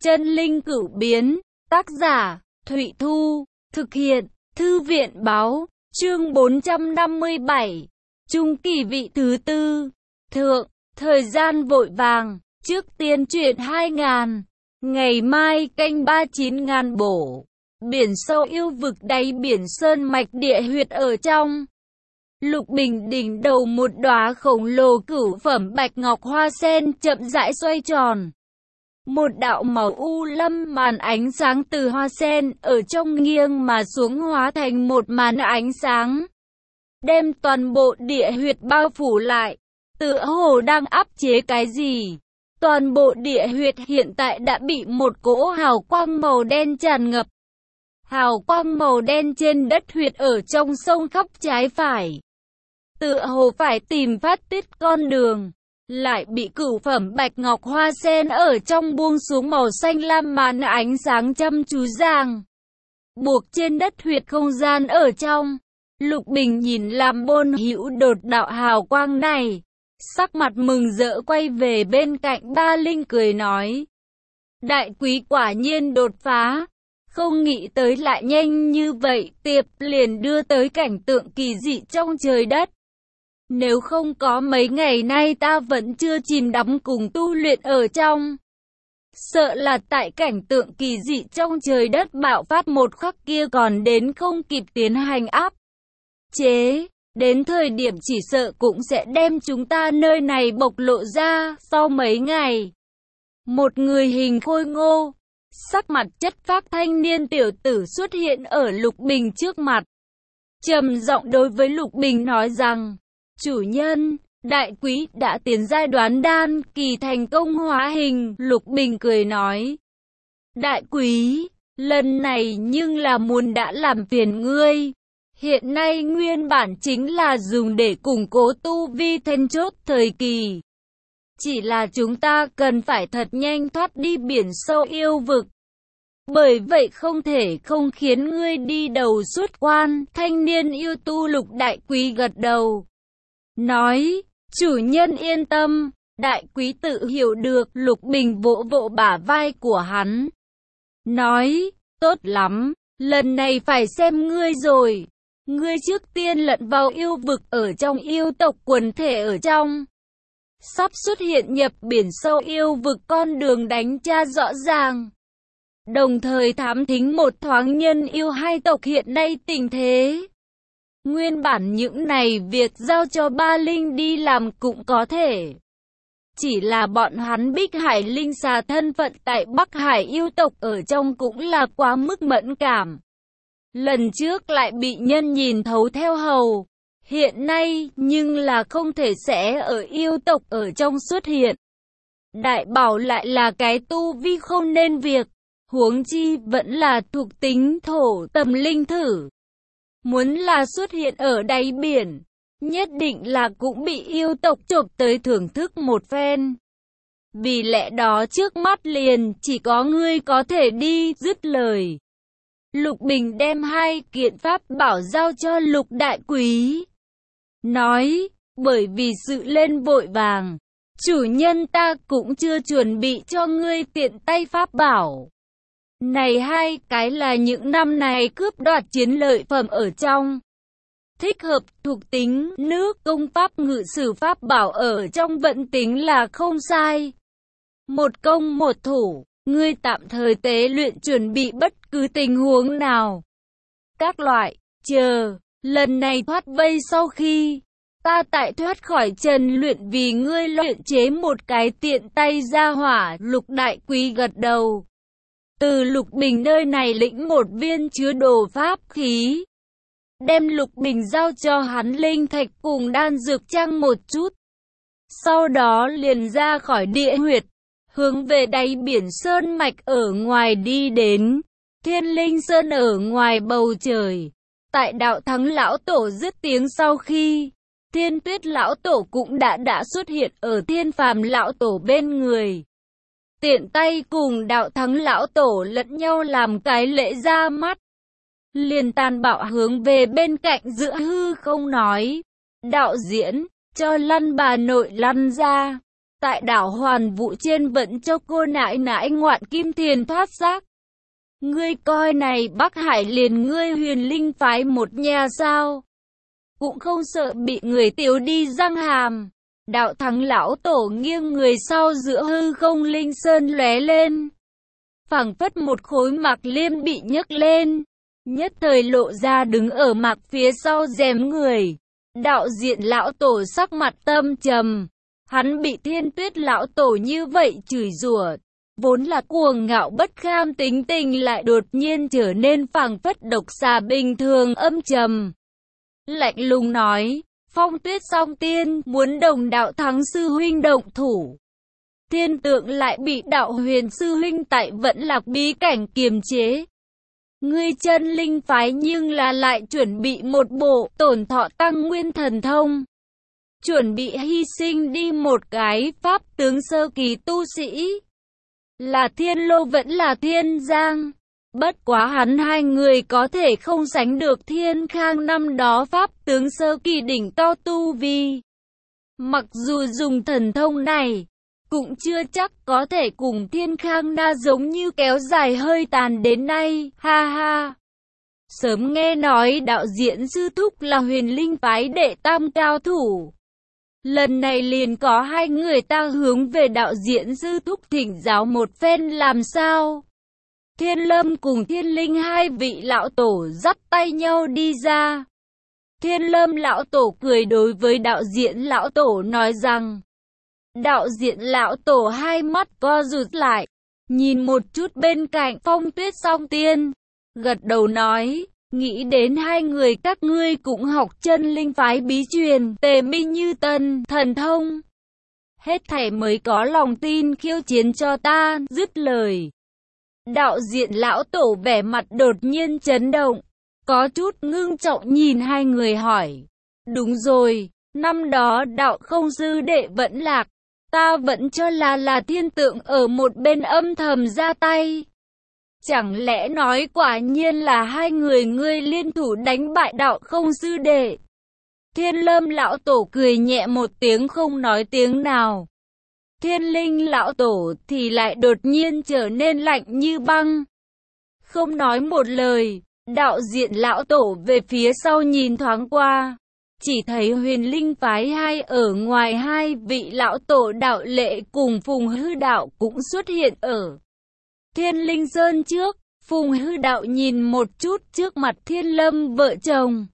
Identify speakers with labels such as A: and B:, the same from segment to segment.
A: Chân linh cửu biến, tác giả, Thụy Thu, thực hiện, Thư viện báo, chương 457, Trung kỳ vị thứ tư, thượng, thời gian vội vàng, trước tiên chuyển 2.000, ngày mai canh 39.000 bổ, biển sâu yêu vực đáy biển sơn mạch địa huyệt ở trong. Lục Bình đỉnh đầu một đóa khổng lồ cửu phẩm bạch ngọc hoa sen chậm rãi xoay tròn. Một đạo màu u lâm màn ánh sáng từ hoa sen ở trong nghiêng mà xuống hóa thành một màn ánh sáng, đem toàn bộ địa huyệt bao phủ lại, tựa hồ đang áp chế cái gì. Toàn bộ địa huyệt hiện tại đã bị một cỗ hào quang màu đen tràn ngập. Hào quang màu đen trên đất huyệt ở trong sông khắp trái phải, tựa hồ phải tìm phát tiết con đường, lại bị cửu phẩm bạch ngọc hoa sen ở trong buông xuống màu xanh lam màn ánh sáng chăm chú ràng buộc trên đất huyệt không gian ở trong. Lục Bình nhìn làm Bôn Hữu đột đạo hào quang này, sắc mặt mừng rỡ quay về bên cạnh Ba Linh cười nói: đại quý quả nhiên đột phá, không nghĩ tới lại nhanh như vậy, tiệp liền đưa tới cảnh tượng kỳ dị trong trời đất. Nếu không có mấy ngày nay ta vẫn chưa chìm đắm cùng tu luyện ở trong. Sợ là tại cảnh tượng kỳ dị trong trời đất bạo phát một khắc kia còn đến không kịp tiến hành áp chế. Đến thời điểm chỉ sợ cũng sẽ đem chúng ta nơi này bộc lộ ra. Sau mấy ngày, một người hình khôi ngô, sắc mặt chất phác thanh niên tiểu tử xuất hiện ở Lục Bình trước mặt. Trầm giọng đối với Lục Bình nói rằng: chủ nhân, đại quý đã tiến giai đoán đan kỳ thành công hóa hình. Lục Bình cười nói: đại quý, lần này nhưng là muốn đã làm phiền ngươi. Hiện nay nguyên bản chính là dùng để củng cố tu vi then chốt thời kỳ. Chỉ là chúng ta cần phải thật nhanh thoát đi biển sâu yêu vực. Bởi vậy không thể không khiến ngươi đi đầu xuất quan. Thanh niên yêu tu Lục đại quý gật đầu, nói: chủ nhân yên tâm, đại quý tự hiểu được. Lục Bình vỗ vỗ bả vai của hắn, nói: tốt lắm, lần này phải xem ngươi rồi. Ngươi trước tiên lẫn vào yêu vực ở trong yêu tộc quần thể ở trong. Sắp xuất hiện nhập biển sâu yêu vực con đường đánh tra rõ ràng. Đồng thời thám thính một thoáng nhân yêu hai tộc hiện nay tình thế. Nguyên bản những này việc giao cho Ba Linh đi làm cũng có thể. Chỉ là bọn hắn Bích Hải Linh Xà thân phận tại Bắc Hải yêu tộc ở trong cũng là quá mức mẫn cảm. Lần trước lại bị nhân nhìn thấu theo hầu. Hiện nay nhưng là không thể sẽ ở yêu tộc ở trong xuất hiện. Đại bảo lại là cái tu vi không nên việc. Huống chi vẫn là thuộc tính thổ tầm linh thử. Muốn là xuất hiện ở đáy biển, nhất định là cũng bị yêu tộc chộp tới thưởng thức một phen. Vì lẽ đó trước mắt liền chỉ có ngươi có thể đi. Dứt lời, Lục Bình đem hai kiện pháp bảo giao cho Lục đại quý, nói: bởi vì sự lên vội vàng, chủ nhân ta cũng chưa chuẩn bị cho ngươi tiện tay pháp bảo. Này hai cái là những năm này cướp đoạt chiến lợi phẩm ở trong. Thích hợp thuộc tính nước công pháp ngự sử pháp bảo ở trong vẫn tính là không sai. Một công một thủ, ngươi tạm thời tế luyện chuẩn bị bất cứ tình huống nào. Các loại, chờ, lần này thoát vây sau khi, ta tại thoát khỏi trần luyện vì ngươi luyện chế một cái tiện tay ra hỏa. Lục đại quý gật đầu. Từ Lục Bình nơi này lĩnh một viên chứa đồ pháp khí. Đem Lục Bình giao cho hắn linh thạch cùng đan dược trang một chút. Sau đó liền ra khỏi địa huyệt, hướng về đáy biển sơn mạch ở ngoài đi đến. Thiên Linh Sơn ở ngoài bầu trời. Tại đạo thắng lão tổ dứt tiếng sau khi, Thiên Tuyết lão tổ cũng đã xuất hiện ở Thiên Phàm lão tổ bên người. Tiện tay cùng đạo thắng lão tổ lẫn nhau làm cái lễ ra mắt. Liền tàn bạo hướng về bên cạnh giữa hư không nói: đạo diễn, cho lăn bà nội lăn ra. tại đảo Hoàn Vũ trên vẫn cho cô nãi nãi Ngoạn Kim Thiền thoát xác. Ngươi coi này Bắc Hải liền ngươi Huyền Linh phái một nhà sao? Cũng không sợ bị người tiếu đi răng hàm. Đạo Thắng lão tổ nghiêng người sau giữa hư không linh sơn lóe lên. Phảng phất một khối mạc liêm bị nhấc lên. Nhất thời lộ ra đứng ở mạc phía sau rèm người. Đạo Diện lão tổ sắc mặt tâm trầm. Hắn bị Thiên Tuyết lão tổ như vậy chửi rủa, vốn là cuồng ngạo bất kham tính tình lại đột nhiên trở nên phảng phất độc xà bình thường âm trầm. Lạnh lùng nói, Phong Tuyết Song Tiên muốn đồng Đạo Thắng sư huynh động thủ. Thiên Tượng lại bị Đạo Huyền sư huynh tại Vẫn Lạc bí cảnh kiềm chế. Ngươi Chân Linh phái nhưng là lại chuẩn bị một bộ tổn thọ tăng nguyên thần thông. Chuẩn bị hy sinh đi một cái pháp tướng sơ kỳ tu sĩ. Là Thiên Lô vẫn là Thiên Giang. Bất quá hắn hai người có thể không sánh được Thiên Khang năm đó pháp tướng sơ kỳ đỉnh cao tu vi. Mặc dù dùng thần thông này, cũng chưa chắc có thể cùng Thiên Khang na giống như kéo dài hơi tàn đến nay, ha ha. Sớm nghe nói Đạo Diễn sư thúc là Huyền Linh phái đệ tam cao thủ. Lần này liền có hai người ta hướng về Đạo Diễn sư thúc thỉnh giáo một phen làm sao. Thiên Lâm cùng Thiên Linh hai vị lão tổ dắt tay nhau đi ra. Thiên Lâm lão tổ cười đối với Đạo Diễn lão tổ nói rằng. Đạo Diễn lão tổ hai mắt co rụt lại, nhìn một chút bên cạnh Phong Tuyết Song Tiên, gật đầu nói. Nghĩ đến hai người các ngươi cũng học Chân Linh phái bí truyền Tề Minh Như Tân thần thông. Hết thảy mới có lòng tin khiêu chiến cho ta, dứt lời. Đạo Diện lão tổ vẻ mặt đột nhiên chấn động, có chút ngưng trọng nhìn hai người hỏi. Đúng rồi, năm đó đạo không sư đệ Vẫn Lạc, ta vẫn cho là Thiên Tượng ở một bên âm thầm ra tay. Chẳng lẽ nói quả nhiên là hai người ngươi liên thủ đánh bại đạo không sư đệ? Thiên Lâm lão tổ cười nhẹ một tiếng không nói tiếng nào. Thiên Linh lão tổ thì lại đột nhiên trở nên lạnh như băng. Không nói một lời, Đạo Diện lão tổ về phía sau nhìn thoáng qua. Chỉ thấy Huyền Linh phái hai ở ngoài hai vị lão tổ Đạo Lệ cùng Phùng Hư Đạo cũng xuất hiện ở Thiên Linh Sơn trước. Phùng Hư Đạo nhìn một chút trước mặt Thiên Lâm vợ chồng.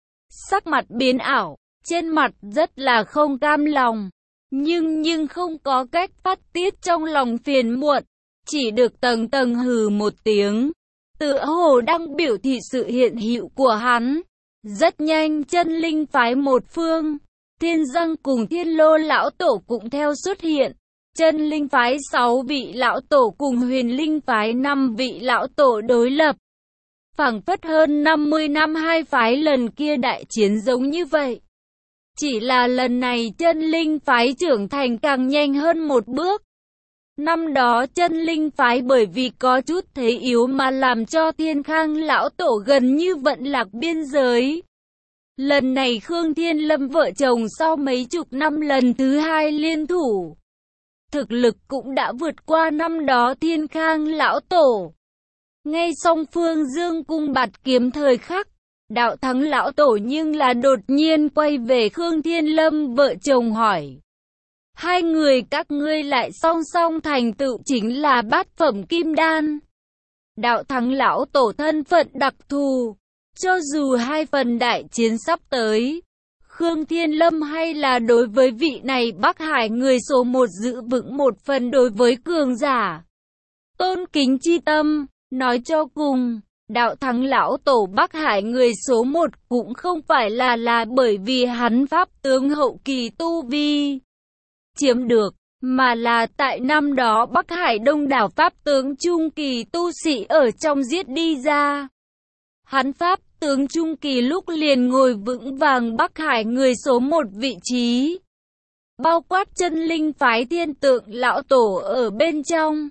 A: Sắc mặt biến ảo, trên mặt rất là không cam lòng. Nhưng không có cách phát tiết trong lòng phiền muộn. Chỉ được tầng tầng hừ một tiếng. Tựa hồ đang biểu thị sự hiện hữu của hắn. Rất nhanh Chân Linh phái một phương. Thiên Giang cùng Thiên Lô lão tổ cũng theo xuất hiện. Chân Linh phái 6 vị lão tổ cùng Huyền Linh phái 5 vị lão tổ đối lập. Phảng phất hơn 50 năm hai phái lần kia đại chiến giống như vậy. Chỉ là lần này Chân Linh phái trưởng thành càng nhanh hơn một bước. Năm đó Chân Linh phái bởi vì có chút thế yếu mà làm cho Thiên Khang lão tổ gần như Vẫn Lạc biên giới. Lần này Khương Thiên Lâm vợ chồng sau mấy chục năm lần thứ hai liên thủ. Thực lực cũng đã vượt qua năm đó Thiên Khang lão tổ. Ngay song phương dương cung bạt kiếm thời khắc, Đạo Thắng lão tổ nhưng là đột nhiên quay về Khương Thiên Lâm vợ chồng hỏi. Hai người các ngươi lại song song thành tựu chính là bát phẩm kim đan. Đạo Thắng lão tổ thân phận đặc thù, cho dù hai phần đại chiến sắp tới, Khương Thiên Lâm hay là đối với vị này Bắc Hải người số một giữ vững một phần đối với cường giả. Tôn kính chi tâm, nói cho cùng, Đạo Thắng lão tổ Bắc Hải người số một cũng không phải là bởi vì hắn pháp tướng hậu kỳ tu vi chiếm được, mà là tại năm đó Bắc Hải đông đảo pháp tướng trung kỳ tu sĩ ở trong giết đi ra. Hắn pháp tướng trung kỳ lúc liền ngồi vững vàng Bắc Hải người số một vị trí. Bao quát Chân Linh phái Thiên Tượng lão tổ ở bên trong.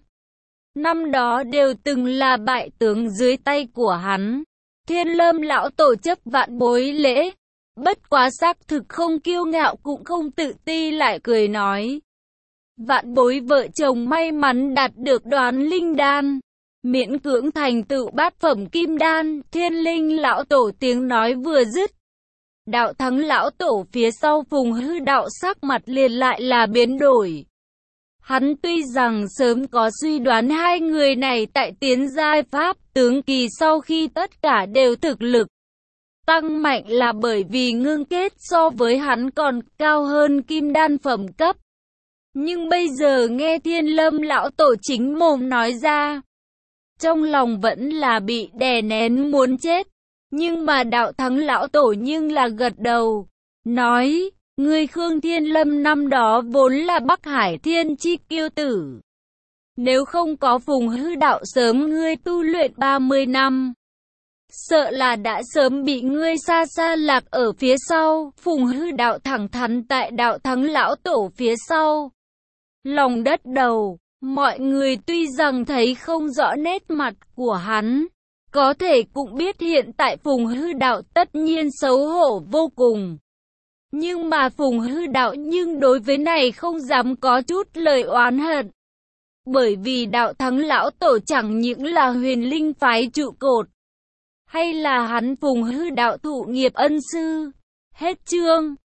A: Năm đó đều từng là bại tướng dưới tay của hắn. Thiên Lâm lão tổ chấp vạn bối lễ. Bất quá xác thực không kiêu ngạo cũng không tự ti lại cười nói. Vạn bối vợ chồng may mắn đạt được Đoán Linh Đan, miễn cưỡng thành tựu bát phẩm kim đan. Thiên Linh lão tổ tiếng nói vừa dứt, Đạo Thắng lão tổ phía sau Phùng Hư đạo sắc mặt liền lại là biến đổi. Hắn tuy rằng sớm có suy đoán hai người này tại tiến giai pháp tướng kỳ sau khi tất cả đều thực lực tăng mạnh là bởi vì ngưng kết so với hắn còn cao hơn kim đan phẩm cấp. Nhưng bây giờ nghe Thiên Lâm lão tổ chính mồm nói ra, trong lòng vẫn là bị đè nén muốn chết. Nhưng mà Đạo Thắng lão tổ nhưng là gật đầu, nói, ngươi Khương Thiên Lâm năm đó vốn là Bắc Hải Thiên chi kiêu tử. Nếu không có Phùng Hư đạo sớm ngươi tu luyện 30 năm, sợ là đã sớm bị ngươi xa xa lạc ở phía sau. Phùng Hư đạo thẳng thắn tại Đạo Thắng lão tổ phía sau, lòng đất đầu. Mọi người tuy rằng thấy không rõ nét mặt của hắn, có thể cũng biết hiện tại Phùng Hư đạo tất nhiên xấu hổ vô cùng. Nhưng mà Phùng Hư đạo nhưng đối với này không dám có chút lời oán hận. Bởi vì Đạo Thắng lão tổ chẳng những là Huyền Linh phái trụ cột, hay là hắn Phùng Hư đạo thụ nghiệp ân sư. Hết chương.